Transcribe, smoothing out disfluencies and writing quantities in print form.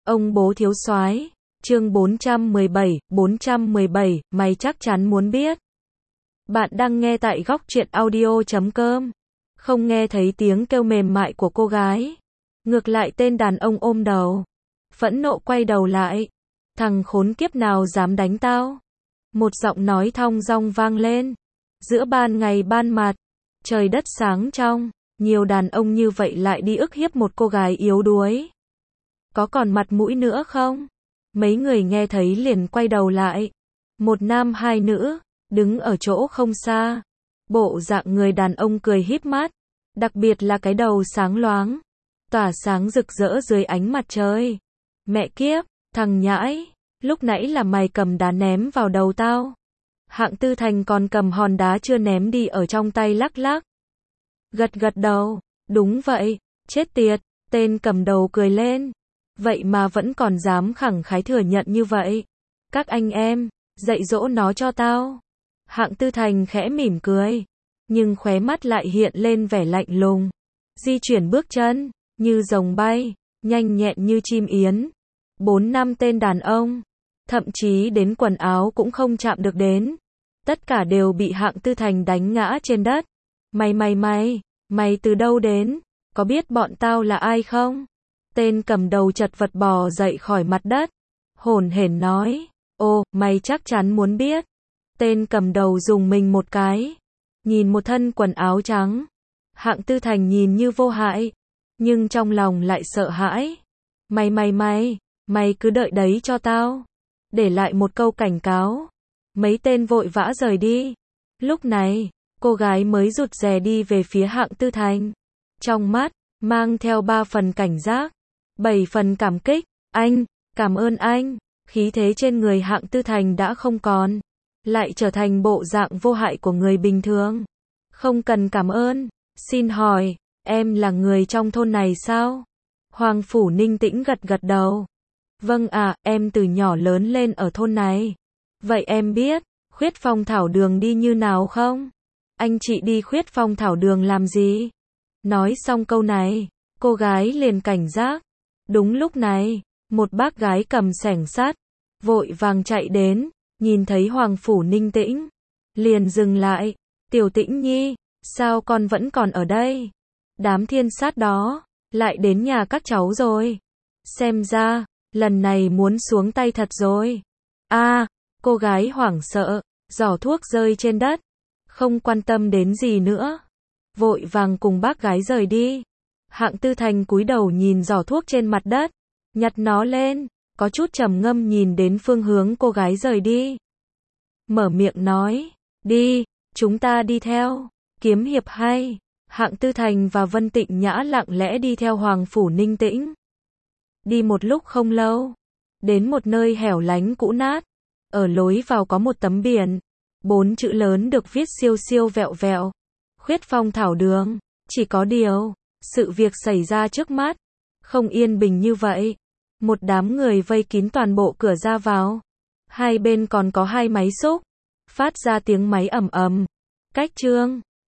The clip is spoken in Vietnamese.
Ông bố thiếu soái, chương 417, mày chắc chắn muốn biết. Bạn đang nghe tại góc truyện audio.com. Không nghe thấy tiếng kêu mềm mại của cô gái. Ngược lại tên đàn ông ôm đầu. Phẫn nộ quay đầu lại. Thằng khốn kiếp nào dám đánh tao? Một giọng nói thong dong vang lên. Giữa ban ngày ban mặt, trời đất sáng trong, nhiều đàn ông như vậy lại đi ức hiếp một cô gái yếu đuối. Có còn mặt mũi nữa không? Mấy người nghe thấy liền quay đầu lại. Một nam hai nữ, đứng ở chỗ không xa. Bộ dạng người đàn ông cười híp mắt, đặc biệt là cái đầu sáng loáng, tỏa sáng rực rỡ dưới ánh mặt trời. Mẹ kiếp, thằng nhãi, lúc nãy là mày cầm đá ném vào đầu tao. Hạng Tư Thành còn cầm hòn đá chưa ném đi ở trong tay lắc lắc. Gật gật đầu, đúng vậy, chết tiệt, tên cầm đầu cười lên. Vậy mà vẫn còn dám khẳng khái thừa nhận như vậy. Các anh em, dạy dỗ nó cho tao. Hạng Tư Thành khẽ mỉm cười, nhưng khóe mắt lại hiện lên vẻ lạnh lùng. Di chuyển bước chân, như rồng bay, nhanh nhẹn như chim yến. 4-5 tên đàn ông, thậm chí đến quần áo cũng không chạm được đến. Tất cả đều bị Hạng Tư Thành đánh ngã trên đất. Mày từ đâu đến? Có biết bọn tao là ai không? Tên cầm đầu chật vật bò dậy khỏi mặt đất, hổn hển nói, ô, mày chắc chắn muốn biết. Tên cầm đầu dùng mình một cái, nhìn một thân quần áo trắng. Hạng Tư Thành nhìn như vô hại, nhưng trong lòng lại sợ hãi. Mày cứ đợi đấy cho tao. Để lại một câu cảnh cáo. Mấy tên vội vã rời đi. Lúc này, cô gái mới rụt rè đi về phía Hạng Tư Thành. Trong mắt, mang theo 3 phần cảnh giác, 7 phần cảm kích. Anh, cảm ơn anh. Khí thế trên người Hạng Tư Thành đã không còn, lại trở thành bộ dạng vô hại của người bình thường. Không cần cảm ơn. Xin hỏi, em là người trong thôn này sao? Hoàng Phủ Ninh Tĩnh gật gật đầu. Vâng ạ, em từ nhỏ lớn lên ở thôn này. Vậy em biết Khuyết Phong Thảo Đường đi như nào không? Anh chị đi Khuyết Phong Thảo Đường làm gì? Nói xong câu này, cô gái liền cảnh giác. Đúng lúc này, một bác gái cầm xẻng sắt, vội vàng chạy đến, nhìn thấy Hoàng Phủ Ninh Tĩnh, liền dừng lại. Tiểu Tĩnh Nhi, sao con vẫn còn ở đây? Đám thiên sát đó, lại đến nhà các cháu rồi. Xem ra, lần này muốn xuống tay thật rồi. Cô gái hoảng sợ, giỏ thuốc rơi trên đất, không quan tâm đến gì nữa. Vội vàng cùng bác gái rời đi. Hạng Tư Thành cúi đầu nhìn giỏ thuốc trên mặt đất, nhặt nó lên, có chút trầm ngâm nhìn đến phương hướng cô gái rời đi. Mở miệng nói, đi, chúng ta đi theo. Kiếm hiệp hay. Hạng Tư Thành và Vân Tịnh Nhã lặng lẽ đi theo Hoàng Phủ Ninh Tĩnh. Đi một lúc không lâu, đến một nơi hẻo lánh cũ nát. Ở lối vào có một tấm biển, 4 chữ lớn được viết siêu siêu vẹo vẹo. Khuyết Phong Thảo Đường. Chỉ có điều, sự việc xảy ra trước mắt không yên bình như vậy. Một đám người vây kín toàn bộ cửa ra vào. Hai bên còn có 2 máy xúc, phát ra tiếng máy ầm ầm. Cách chương